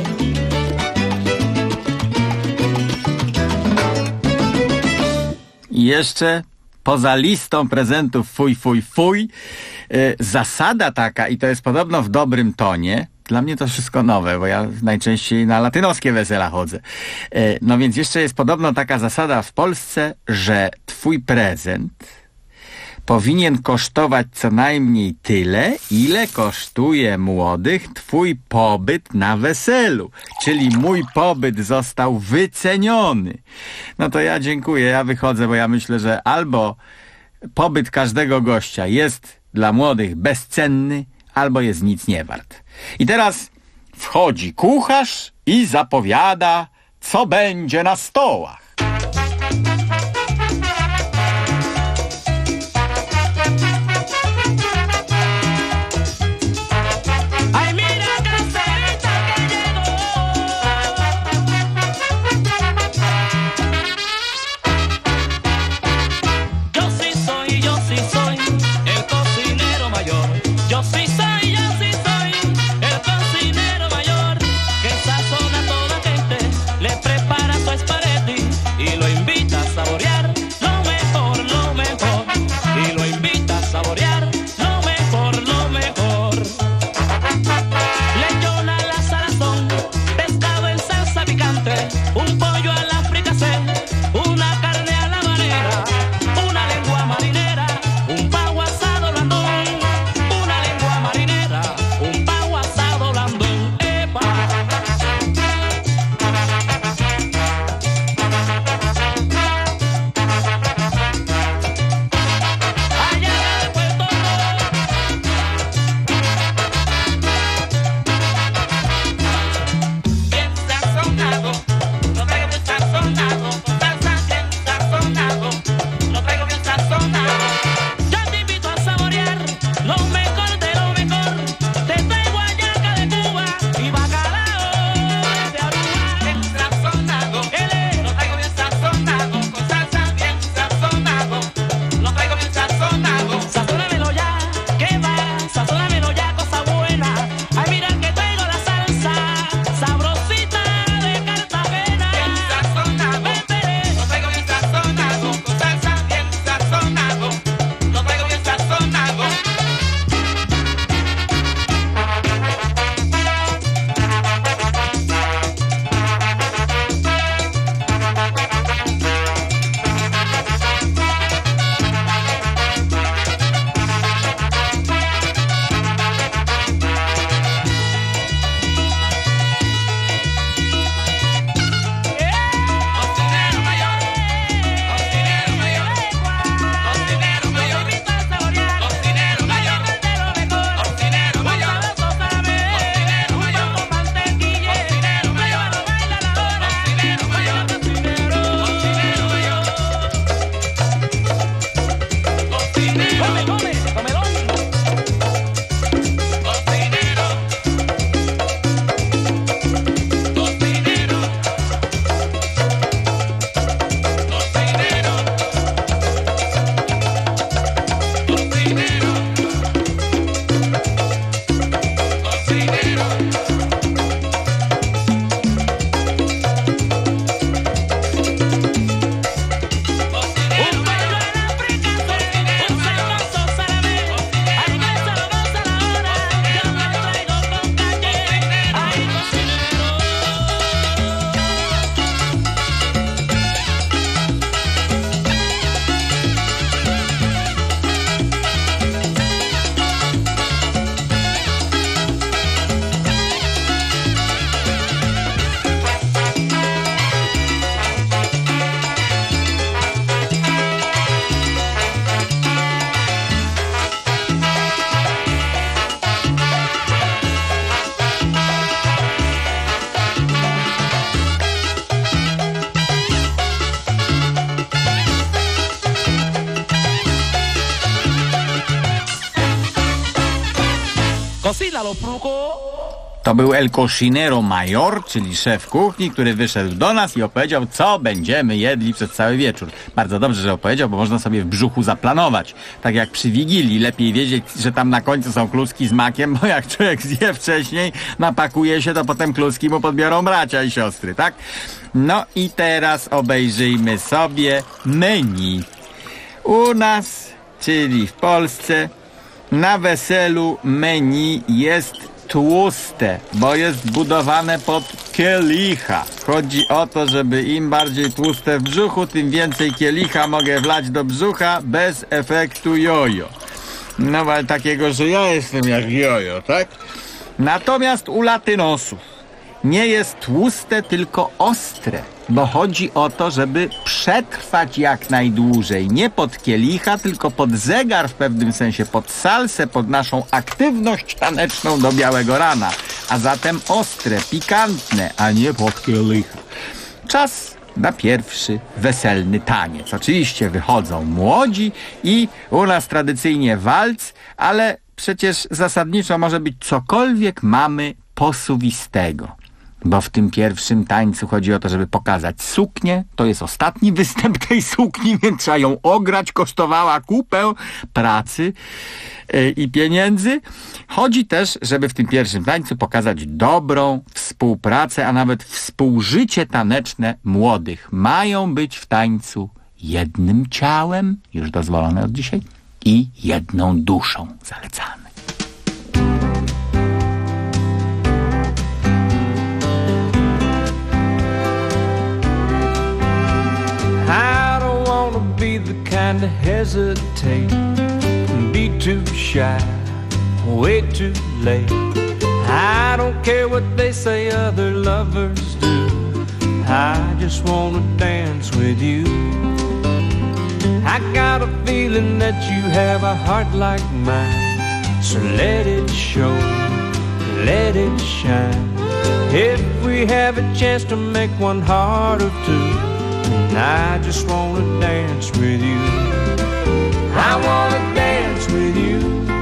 I jeszcze poza listą prezentów fuj, fuj, fuj, yy, zasada taka, i to jest podobno w dobrym tonie. Dla mnie to wszystko nowe, bo ja najczęściej na latynoskie wesela chodzę. No więc jeszcze jest podobno taka zasada w Polsce, że twój prezent powinien kosztować co najmniej tyle, ile kosztuje młodych twój pobyt na weselu. Czyli mój pobyt został wyceniony. No to ja dziękuję, ja wychodzę, bo ja myślę, że albo pobyt każdego gościa jest dla młodych bezcenny, albo jest nic nie wart. I teraz wchodzi kucharz i zapowiada, co będzie na stołach. Le prepara su espagueti lo explicó. To był El Cocinero Mayor, czyli szef kuchni, który wyszedł do nas i opowiedział, co będziemy jedli przez cały wieczór. Bardzo dobrze, że opowiedział, bo można sobie w brzuchu zaplanować. Tak jak przy Wigilii, lepiej wiedzieć, że tam na końcu są kluski z makiem, bo jak człowiek zje wcześniej, napakuje się, to potem kluski mu podbiorą bracia i siostry, tak? No i teraz obejrzyjmy sobie menu. U nas, czyli w Polsce, na weselu menu jest tłuste, bo jest budowane pod kielicha. Chodzi o to, żeby im bardziej tłuste w brzuchu, tym więcej kielicha mogę wlać do brzucha bez efektu jojo. No ale takiego, że ja jestem jak jojo, tak? Natomiast u latynosów nie jest tłuste, tylko ostre, bo chodzi o to, żeby przetrwać jak najdłużej. Nie pod kielicha, tylko pod zegar w pewnym sensie, pod salsę, pod naszą aktywność taneczną do białego rana. A zatem ostre, pikantne, a nie pod kielicha. Czas na pierwszy weselny taniec. Oczywiście wychodzą młodzi i u nas tradycyjnie walc, ale przecież zasadniczo może być cokolwiek mamy posuwistego. Bo w tym pierwszym tańcu chodzi o to, żeby pokazać suknię. To jest ostatni występ tej sukni, więc trzeba ją ograć. Kosztowała kupę pracy yy, i pieniędzy. Chodzi też, żeby w tym pierwszym tańcu pokazać dobrą współpracę, a nawet współżycie taneczne młodych. Mają być w tańcu jednym ciałem, już dozwolone od dzisiaj, i jedną duszą, zalecane. I don't wanna be the kind to hesitate and be too shy, wait too late. I don't care what they say other lovers do. I just wanna dance with you. I got a feeling that you have a heart like mine, so let it show, let it shine. If we have a chance to make one heart or two, and I just wanna dance with you. I wanna dance with you,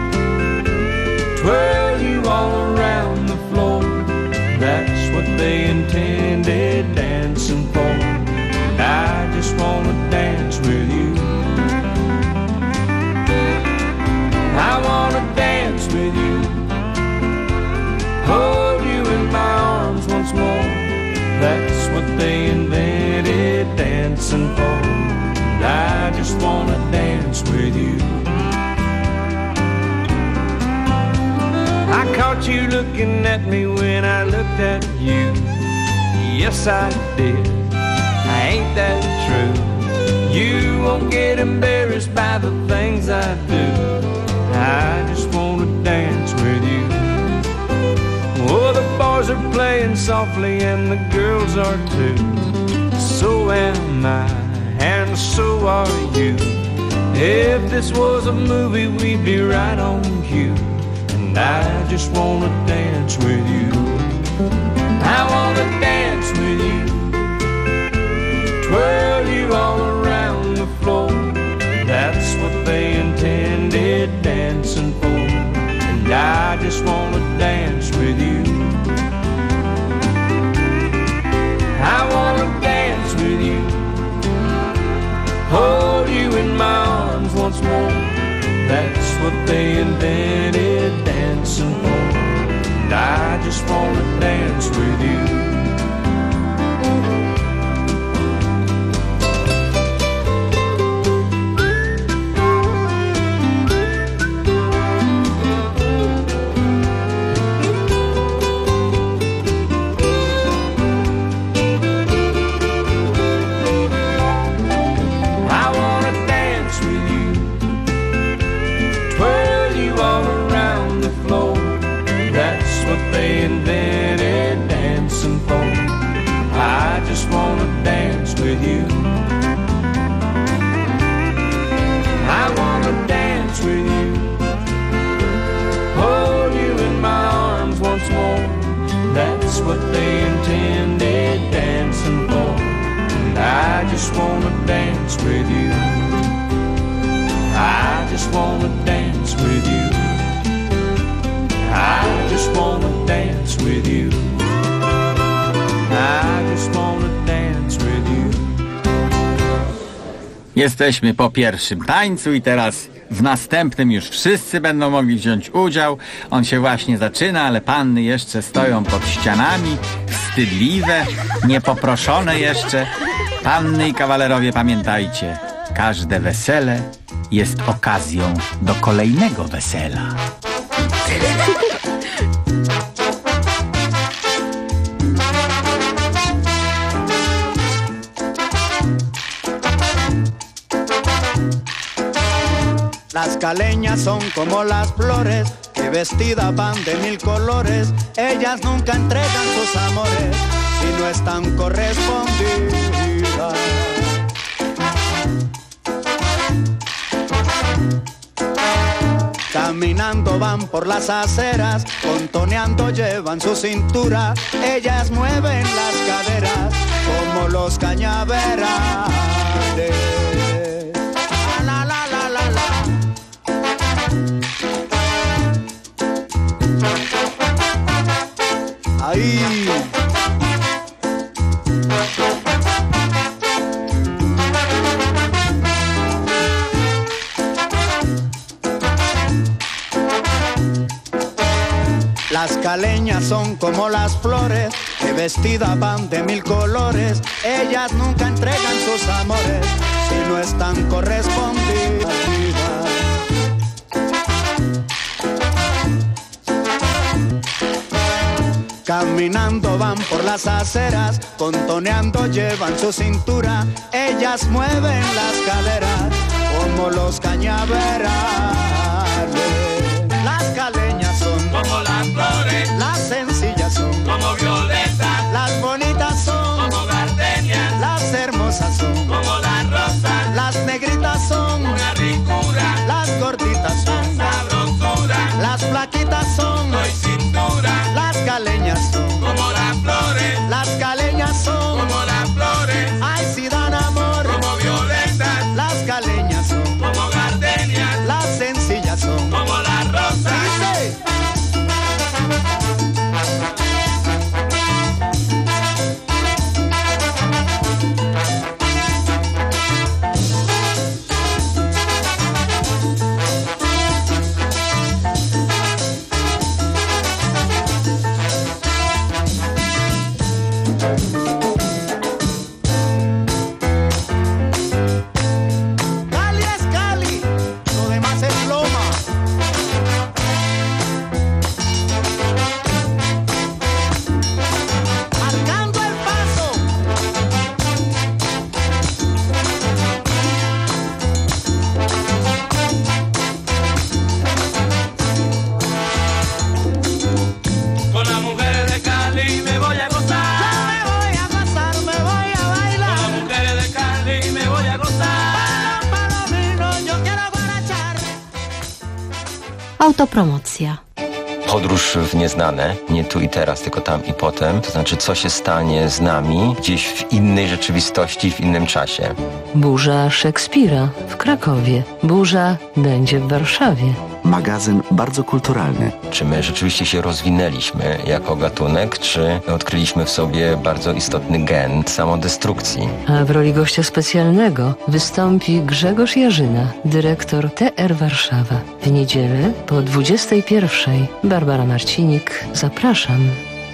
twirl you all around the floor. That's what they intended dancing for. And I just wanna dance with you. I wanna dance with you, hold you in my arms once more. That's what they invented dancing for. And I just wanna dance with you. I caught you looking at me when I looked at you. Yes, I did. Ain't that true? You won't get embarrassed by the things I do. I just wanna dance with you. Oh, the boys are playing softly and the girls are too. So am I, and so are you. If this was a movie, we'd be right on cue. And I just wanna dance with you. I wanna dance with you, twirl you all around the floor. That's what they intended dancing for. And I just wanna dance with you. I wanna dance with you, hold you in my arms once more. That's what they invented dancing for. And I just wanna dance with you. What they intended dancing for. And I just wanna dance with you. I just wanna dance with you. I just wanna dance with you. I just wanna dance with you. Jesteśmy po pierwszym tańcu i teraz w następnym już wszyscy będą mogli wziąć udział. On się właśnie zaczyna, ale panny jeszcze stoją pod ścianami, wstydliwe, niepoproszone jeszcze. Panny i kawalerowie, pamiętajcie, każde wesele jest okazją do kolejnego wesela. Las caleñas son como las flores que vestidas van de mil colores. Ellas nunca entregan sus amores si no están correspondidas. Caminando van por las aceras, contoneando llevan su cintura. Ellas mueven las caderas como los cañaverales. La, la, la, la, la. Ahí. Las caleñas son como las flores que vestidas van de mil colores. Ellas nunca entregan sus amores si no están correspondidas. Caminando van por las aceras, contoneando llevan su cintura. Ellas mueven las caderas como los cañaverales. Las caleñas son como las flores, las sencillas son como violetas, las bonitas son como gardenias, las hermosas son como las rosas, las negritas son una ricura, las gorditas son sabrosura, las flaquitas son no hay cintura, las caleñas son como las flores, las caleñas son como las flores, ay si dan amor como violetas, las caleñas son como gardenias, las sencillas son como las rosas. Dice. Cali es Cali, lo demás es Loma. Marcando el paso. Con las mujeres de Cali me voy a gozar. Me voy a pasar, me voy a Con bailar. las mujeres de Cali me voy a gozar. Palomino, yo quiero guarachar. Autopromocja. Podróż w nieznane, nie tu i teraz, tylko tam i potem. To znaczy, co się stanie z nami gdzieś w innej rzeczywistości, w innym czasie. Burza Szekspira w Krakowie. Burza będzie w Warszawie. Magazyn bardzo kulturalny. Czy my rzeczywiście się rozwinęliśmy jako gatunek, czy odkryliśmy w sobie bardzo istotny gen samodestrukcji? A w roli gościa specjalnego wystąpi Grzegorz Jarzyna, dyrektor T R Warszawa. W niedzielę po dwudziestej pierwszej. Barbara Marcinik, zapraszam.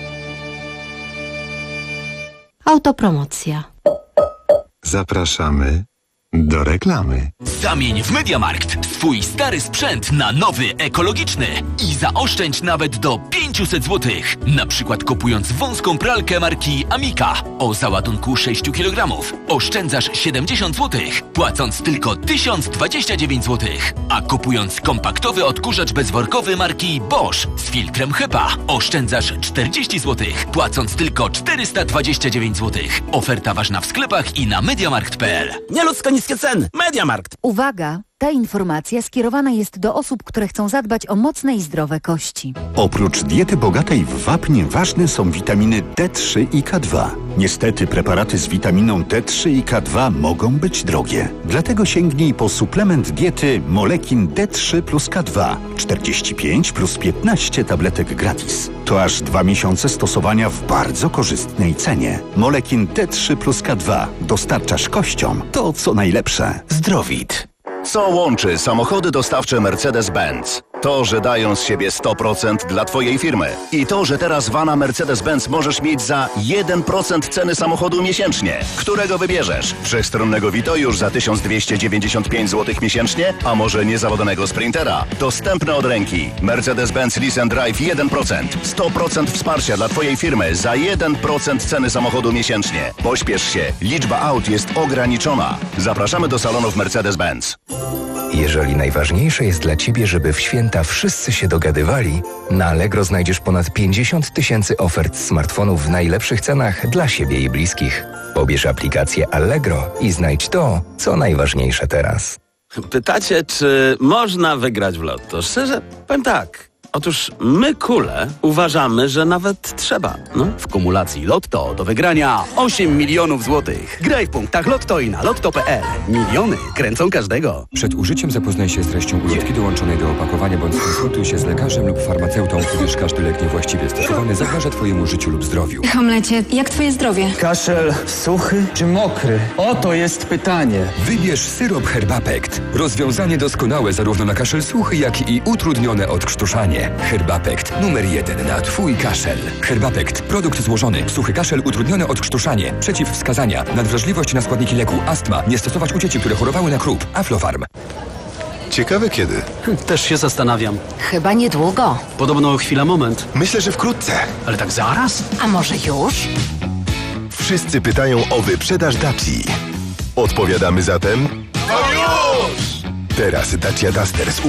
Autopromocja. Zapraszamy do reklamy. Zamień w MediaMarkt swój stary sprzęt na nowy, ekologiczny i zaoszczędź nawet do pięćset złotych. Na przykład kupując wąską pralkę marki Amika o załadunku sześć kilogramów oszczędzasz siedemdziesiąt złotych, płacąc tylko tysiąc dwadzieścia dziewięć złotych. A kupując kompaktowy odkurzacz bezworkowy marki Bosch z filtrem HEPA oszczędzasz czterdzieści złotych, płacąc tylko czterysta dwadzieścia dziewięć złotych. Oferta ważna w sklepach i na mediamarkt kropka p l. Nieludzko niskie ceny. MediaMarkt. Uwaga! Ta informacja skierowana jest do osób, które chcą zadbać o mocne i zdrowe kości. Oprócz diety bogatej w wapnie ważne są witaminy D trzy i K dwa. Niestety preparaty z witaminą D trzy i K dwa mogą być drogie. Dlatego sięgnij po suplement diety Molekin D trzy plus K dwa. czterdzieści pięć plus piętnaście tabletek gratis. To aż dwa miesiące stosowania w bardzo korzystnej cenie. Molekin D trzy plus K dwa. Dostarczasz kościom to, co najlepsze. Zdrowit. Co łączy samochody dostawcze Mercedes-Benz? To, że dają z siebie sto procent dla Twojej firmy. I to, że teraz vana Mercedes-Benz możesz mieć za jeden procent ceny samochodu miesięcznie. Którego wybierzesz? Wszechstronnego Vito już za tysiąc dwieście dziewięćdziesiąt pięć złotych miesięcznie? A może niezawodzonego Sprintera? Dostępne od ręki. Mercedes-Benz Lease and Drive jeden procent. sto procent wsparcia dla Twojej firmy za jeden procent ceny samochodu miesięcznie. Pośpiesz się. Liczba aut jest ograniczona. Zapraszamy do salonów Mercedes-Benz. Jeżeli najważniejsze jest dla Ciebie, żeby w święta wszyscy się dogadywali, na Allegro znajdziesz ponad pięćdziesiąt tysięcy ofert smartfonów w najlepszych cenach dla siebie i bliskich. Pobierz aplikację Allegro i znajdź to, co najważniejsze teraz. Pytacie, czy można wygrać w lotto? Szczerze, powiem tak. Otóż my, kule, uważamy, że nawet trzeba. No, w kumulacji Lotto do wygrania osiem milionów złotych. Graj w punktach Lotto i na lotto kropka pe el. Miliony kręcą każdego. Przed użyciem zapoznaj się z treścią ulotki dołączonej do opakowania bądź skonsultuj się z lekarzem lub farmaceutą, gdyż każdy lek niewłaściwie stosowany zagraża Twojemu życiu lub zdrowiu. Hamlecie, jak Twoje zdrowie? Kaszel suchy czy mokry? Oto jest pytanie. Wybierz syrop Herbapekt. Rozwiązanie doskonałe zarówno na kaszel suchy, jak i utrudnione odkrztuszanie. Herbapekt numer jeden na Twój kaszel. Herbapekt. Produkt złożony. Suchy kaszel, utrudnione odkrztuszanie. Przeciwwskazania. Nadwrażliwość na składniki leku. Astma. Nie stosować u dzieci, które chorowały na krup. Aflofarm. Ciekawe kiedy. Też się zastanawiam. Chyba niedługo. Podobno chwila moment. Myślę, że wkrótce. Ale tak zaraz? A może już? Wszyscy pytają o wyprzedaż Daci. Odpowiadamy zatem... No już! Teraz Dacia Duster z